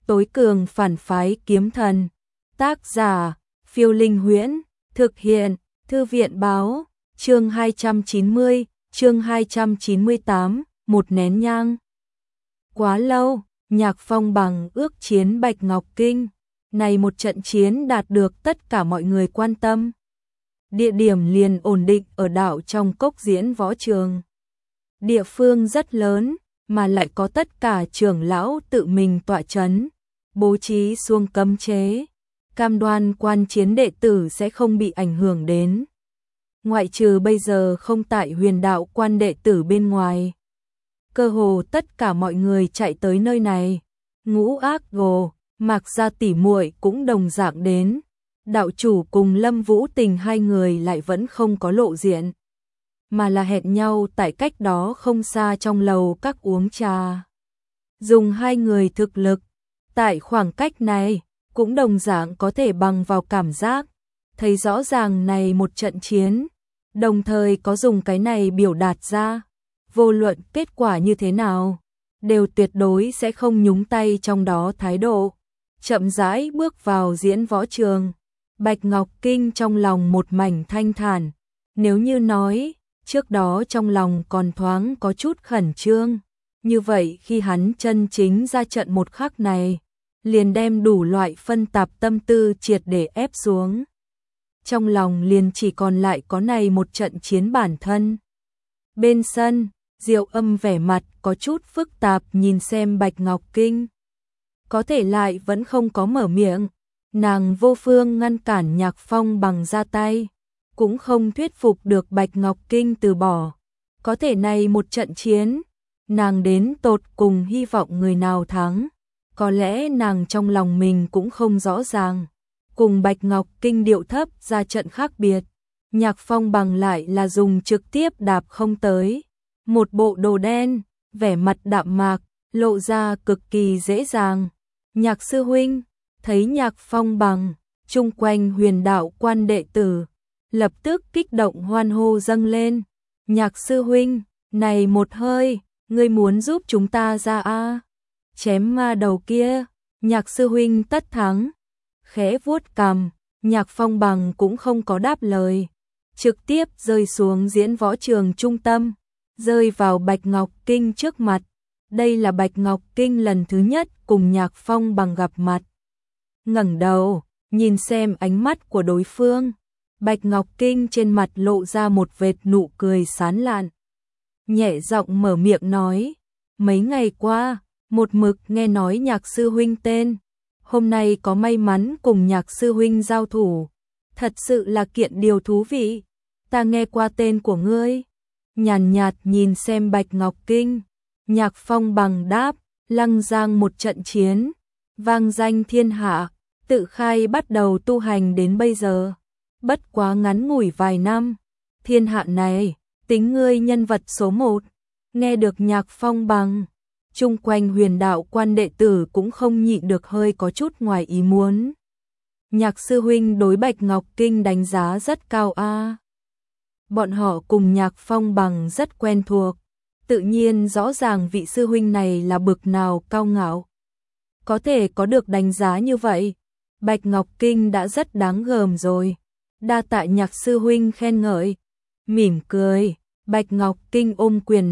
Tối cường phản phái kiếm thần. Tác giả, Phiêu Linh Huyễn. Thực hiện, Thư viện báo. Chương 290, chương 298, một nén nhang. Quá lâu, Nhạc Phong bằng ước chiến Bạch Ngọc Kinh. Này một trận chiến đạt được tất cả mọi người quan tâm. Địa điểm liền ổn định ở đảo trong cốc diễn võ trường. Địa phương rất lớn, mà lại có tất cả trưởng lão tự mình tọa chấn, bố trí xuông cấm chế, cam đoan quan chiến đệ tử sẽ không bị ảnh hưởng đến. Ngoại trừ bây giờ không tại Huyền Đạo quan đệ tử bên ngoài. Cơ hồ tất cả mọi người chạy tới nơi này. Ngũ Ác Gồ, Mạc Gia tỷ muội cũng đồng dạng đến. Đạo chủ cùng Lâm Vũ Tình hai người lại vẫn không có lộ diện, mà là hẹn nhau tại cách đó không xa trong lầu các uống trà. Dùng hai người thực lực, tại khoảng cách này, cũng đồng dạng có thể bằng vào cảm giác, thấy rõ ràng này một trận chiến, đồng thời có dùng cái này biểu đạt ra, vô luận kết quả như thế nào, đều tuyệt đối sẽ không nhúng tay trong đó thái độ. Chậm rãi bước vào diễn võ trường, Bạch Ngọc Kinh trong lòng một mảnh thanh thản, nếu như nói, trước đó trong lòng còn thoáng có chút khẩn trương, như vậy khi hắn chân chính ra trận một khắc này, liền đem đủ loại phân tạp tâm tư triệt để ép xuống. Trong lòng liền chỉ còn lại có này một trận chiến bản thân. Bên sân, Diệu Âm vẻ mặt có chút phức tạp nhìn xem Bạch Ngọc Kinh. Có thể lại vẫn không có mở miệng, nàng vô phương ngăn cản Nhạc Phong bằng ra tay, cũng không thuyết phục được Bạch Ngọc Kinh từ bỏ. Có thể này một trận chiến, nàng đến tột cùng hy vọng người nào thắng, có lẽ nàng trong lòng mình cũng không rõ ràng. Cùng Bạch Ngọc Kinh điệu thấp ra trận khác biệt, Nhạc Phong bằng lại là dùng trực tiếp đạp không tới. Một bộ đồ đen, vẻ mặt đạm mạc, lộ ra cực kỳ dễ dàng. Nhạc sư huynh, thấy Nhạc Phong bằng, chung quanh Huyền Đạo quan đệ tử, lập tức kích động hoan hô dâng lên. Nhạc sư huynh, này một hơi, ngươi muốn giúp chúng ta ra a? Chém ma đầu kia, Nhạc sư huynh tất thắng. Khẽ vuốt cằm, Nhạc Phong bằng cũng không có đáp lời, trực tiếp rơi xuống diễn võ trường trung tâm, rơi vào Bạch Ngọc Kinh trước mặt. Đây là Bạch Ngọc Kinh lần thứ nhất cùng Nhạc Phong bằng gặp mặt. Ngẩng đầu, nhìn xem ánh mắt của đối phương, Bạch Ngọc Kinh trên mặt lộ ra một vệt nụ cười sán lạn. Nhẹ giọng mở miệng nói, mấy ngày qua, một mực nghe nói Nhạc sư huynh tên, hôm nay có may mắn cùng Nhạc sư huynh giao thủ, thật sự là kiện điều thú vị. Ta nghe qua tên của ngươi. Nhàn nhạt nhìn xem Bạch Ngọc Kinh, Nhạc Phong bằng đáp, Lăng Giang một trận chiến, vang danh thiên hạ, tự khai bắt đầu tu hành đến bây giờ. Bất quá ngắn ngủi vài năm, thiên hạ này, tính ngươi nhân vật số một. Nghe được Nhạc Phong bằng, chung quanh Huyền Đạo quan đệ tử cũng không nhịn được hơi có chút ngoài ý muốn. Nhạc sư huynh đối Bạch Ngọc Kinh đánh giá rất cao a. Bọn họ cùng Nhạc Phong bằng rất quen thuộc, tự nhiên rõ ràng vị sư huynh này là bực nào cao ngạo. Có thể có được đánh giá như vậy, Bạch Ngọc Kinh đã rất đáng gờm rồi. Đa tạ Nhạc sư huynh khen ngợi. Mỉm cười, Bạch Ngọc Kinh ôm quyền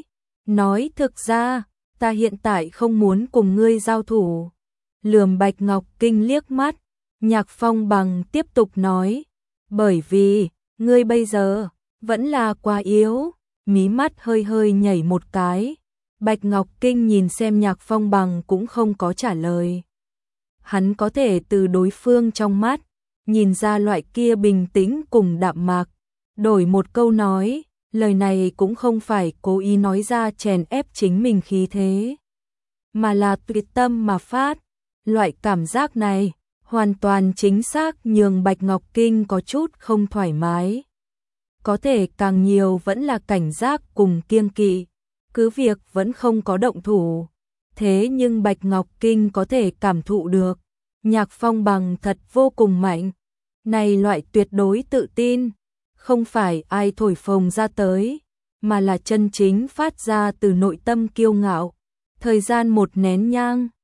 nói thực ra, ta hiện tại không muốn cùng ngươi giao thủ. Lườm Bạch Ngọc Kinh liếc mắt, Nhạc Phong bằng tiếp tục nói, bởi vì, ngươi bây giờ, vẫn là quá yếu. Mí mắt hơi hơi nhảy một cái, Bạch Ngọc Kinh nhìn xem Nhạc Phong bằng cũng không có trả lời. Hắn có thể từ đối phương trong mắt, nhìn ra loại kia bình tĩnh cùng đạm mạc. Đổi một câu nói, lời này cũng không phải cố ý nói ra chèn ép chính mình khí thế, mà là tùy tâm mà phát. Loại cảm giác này, hoàn toàn chính xác nhường Bạch Ngọc Kinh có chút không thoải mái. Có thể càng nhiều vẫn là cảnh giác cùng kiêng kỵ, cứ việc vẫn không có động thủ. Thế nhưng Bạch Ngọc Kinh có thể cảm thụ được, Nhạc Phong bằng thật vô cùng mạnh. Này loại tuyệt đối tự tin, không phải ai thổi phồng ra tới, mà là chân chính phát ra từ nội tâm kiêu ngạo. Thời gian một nén nhang,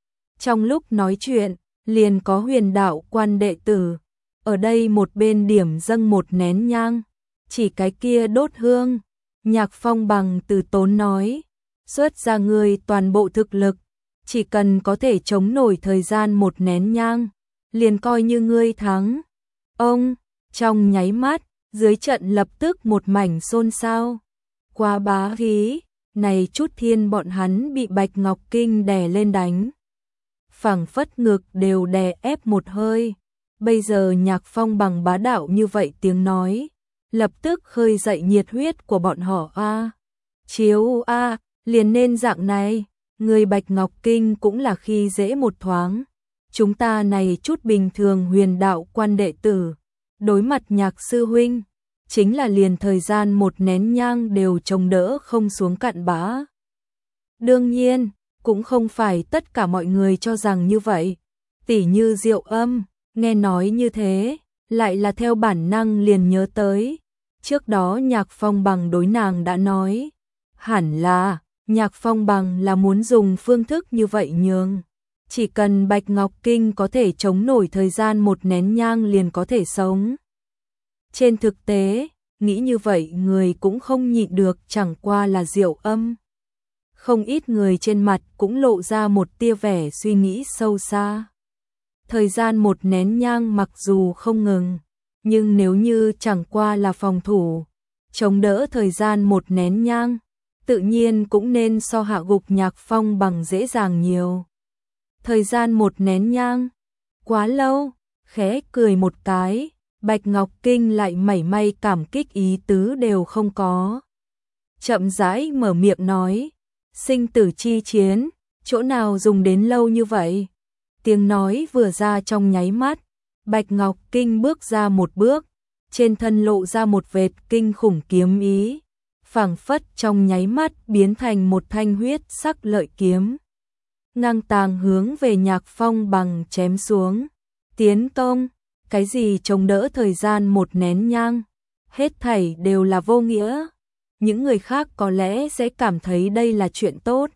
Trong lúc nói chuyện, liền có huyền đạo quan đệ tử, ở đây một bên điểm dâng một nén nhang, chỉ cái kia đốt hương. Nhạc Phong Bằng từ tốn nói, xuất ra người toàn bộ thực lực, chỉ cần có thể chống nổi thời gian một nén nhang, liền coi như ngươi thắng. Ông, trong nháy mắt, dưới trận lập tức một mảnh xôn xao. Quá bá khí, này chút thiên bọn hắn bị Bạch Ngọc Kinh đè lên đánh. Phảng phất ngực đều đè ép một hơi. Bây giờ Nhạc Phong Bằng bá đạo như vậy tiếng nói, lập tức khơi dậy nhiệt huyết của bọn họ a. Chiếu a, liền nên dạng này, người Bạch Ngọc Kinh cũng là khi dễ một thoáng. Chúng ta này chút bình thường huyền đạo quan đệ tử, đối mặt Nhạc sư huynh, chính là liền thời gian một nén nhang đều chống đỡ không xuống cặn bã. Đương nhiên, cũng không phải tất cả mọi người cho rằng như vậy. Tỉ như Diệu Âm, nghe nói như thế, lại là theo bản năng liền nhớ tới. Trước đó Nhạc Phong Bằng đối nàng đã nói, hẳn là, Nhạc Phong Bằng là muốn dùng phương thức như vậy nhường. Chỉ cần Bạch Ngọc Kinh có thể chống nổi thời gian một nén nhang liền có thể sống. Trên thực tế, nghĩ như vậy người cũng không nhịn được, chẳng qua là Diệu Âm. Không ít người trên mặt cũng lộ ra một tia vẻ suy nghĩ sâu xa. Thời gian một nén nhang mặc dù không ngừng, nhưng nếu như chẳng qua là phòng thủ, chống đỡ thời gian một nén nhang, tự nhiên cũng nên so hạ gục Nhạc Phong Bằng dễ dàng nhiều. Thời gian một nén nhang, quá lâu, khẽ cười một cái, Bạch Ngọc Kinh lại mảy may cảm kích ý tứ đều không có. Chậm rãi mở miệng nói, sinh tử chi chiến, chỗ nào dùng đến lâu như vậy? Tiếng nói vừa ra trong nháy mắt, Bạch Ngọc Kinh bước ra một bước, trên thân lộ ra một vệt kinh khủng kiếm ý, phảng phất trong nháy mắt biến thành một thanh huyết sắc lợi kiếm. Ngang tàng hướng về Nhạc Phong Bằng chém xuống. Tiến công, cái gì chống đỡ thời gian một nén nhang, hết thảy đều là vô nghĩa. Những người khác có lẽ sẽ cảm thấy đây là chuyện tốt.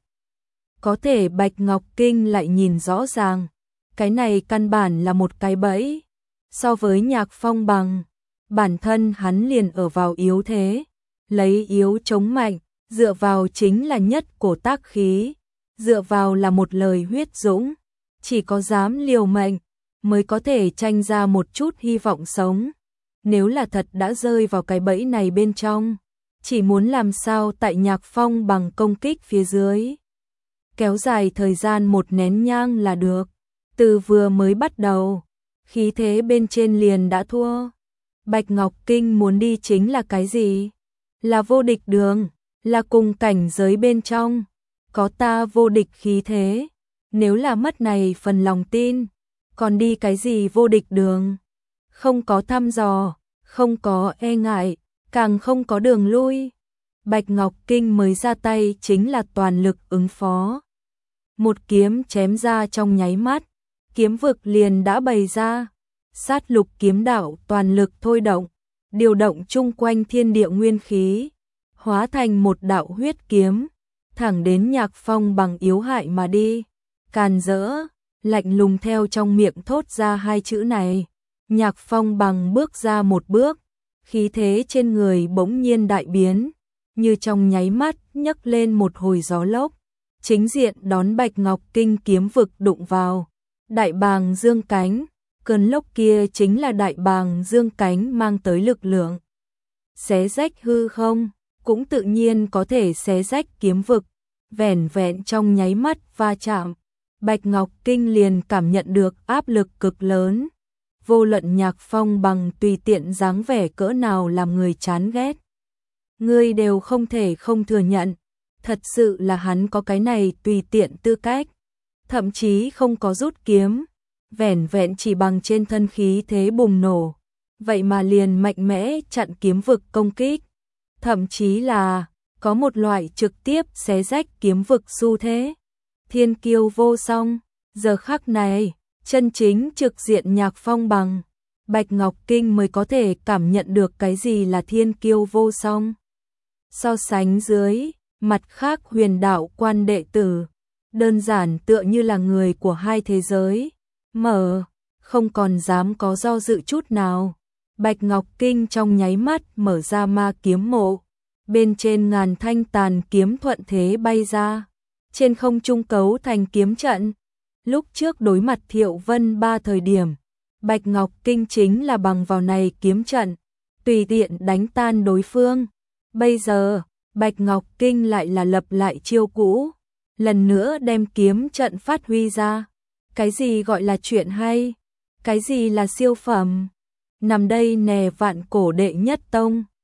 Có thể Bạch Ngọc Kinh lại nhìn rõ ràng, cái này căn bản là một cái bẫy. So với Nhạc Phong Bằng, bản thân hắn liền ở vào yếu thế, lấy yếu chống mạnh, dựa vào chính là nhất cổ tác khí, dựa vào là một lời huyết dũng, chỉ có dám liều mệnh mới có thể tranh ra một chút hy vọng sống. Nếu là thật đã rơi vào cái bẫy này bên trong, chỉ muốn làm sao tại Nhạc Phong Bằng công kích phía dưới, kéo dài thời gian một nén nhang là được. Từ vừa mới bắt đầu, khí thế bên trên liền đã thua. Bạch Ngọc Kinh muốn đi chính là cái gì? Là vô địch đường, là cùng cảnh giới bên trong, có ta vô địch khí thế. Nếu là mất này phần lòng tin, còn đi cái gì vô địch đường? Không có thăm dò, không có e ngại, càng không có đường lui. Bạch Ngọc Kinh mới ra tay chính là toàn lực ứng phó. Một kiếm chém ra trong nháy mắt, kiếm vực liền đã bày ra. Sát lục kiếm đạo toàn lực thôi động, điều động chung quanh thiên địa nguyên khí, hóa thành một đạo huyết kiếm, thẳng đến Nhạc Phong Bằng yếu hại mà đi. Càn rỡ, lạnh lùng theo trong miệng thốt ra hai chữ này. Nhạc Phong Bằng bước ra một bước, khí thế trên người bỗng nhiên đại biến, như trong nháy mắt nhấc lên một hồi gió lốc, chính diện đón Bạch Ngọc Kinh kiếm vực đụng vào. Đại bàng dương cánh, cơn lốc kia chính là đại bàng dương cánh mang tới lực lượng. Xé rách hư không, cũng tự nhiên có thể xé rách kiếm vực, vẻn vẹn trong nháy mắt va chạm. Bạch Ngọc Kinh liền cảm nhận được áp lực cực lớn. Vô luận Nhạc Phong Bằng tùy tiện dáng vẻ cỡ nào làm người chán ghét, người đều không thể không thừa nhận, thật sự là hắn có cái này tùy tiện tư cách. Thậm chí không có rút kiếm, vẻn vẹn chỉ bằng trên thân khí thế bùng nổ, vậy mà liền mạnh mẽ chặn kiếm vực công kích. Thậm chí là có một loại trực tiếp xé rách kiếm vực xu thế. Thiên kiêu vô song, giờ khắc này, chân chính trực diện Nhạc Phong Bằng, Bạch Ngọc Kinh mới có thể cảm nhận được cái gì là thiên kiêu vô song. So sánh dưới, mặt khác huyền đạo quan đệ tử, đơn giản tựa như là người của hai thế giới. Mở, không còn dám có do dự chút nào. Bạch Ngọc Kinh trong nháy mắt mở ra ma kiếm mộ. Bên trên ngàn thanh tàn kiếm thuận thế bay ra. Trên không trung cấu thành kiếm trận. Lúc trước đối mặt Thiệu Vân Ba thời điểm, Bạch Ngọc Kinh chính là bằng vào này kiếm trận, tùy tiện đánh tan đối phương. Bây giờ, Bạch Ngọc Kinh lại là lập lại chiêu cũ, lần nữa đem kiếm trận phát huy ra. Cái gì gọi là chuyện hay? Cái gì là siêu phẩm? Nằm đây nè vạn cổ đệ nhất tông.